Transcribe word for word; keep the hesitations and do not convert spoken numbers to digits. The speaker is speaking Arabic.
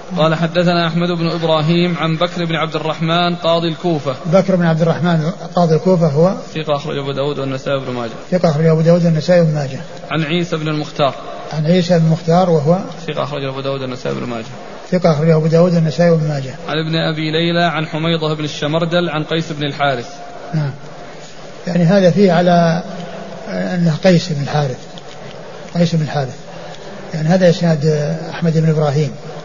قال حدثنا أحمد بن إبراهيم عن بكر بن عبد الرحمن قاضي الكوفة. بكر بن عبد الرحمن قاضي الكوفة هو ثقة أخرج أبو داود والنسائي بن ماجه. ثقة أخرج أبو داود والنسائي بن ماجه. عن عيسى بن المختار. عن عيسى بن المختار وهو ثقة أخرج أبو داود والنسائي بن ماجه. ثقة أخرج أبو داود والنسائي بن ماجه. عن ابن أبي ليلى عن حميضة بن الشمردل عن قيس بن الحارث. نعم. يعني هذا فيه على أنه قيس بن الحارث. قيس بن الحارث يعني هذا إسناد أحمد بن إبراهيم.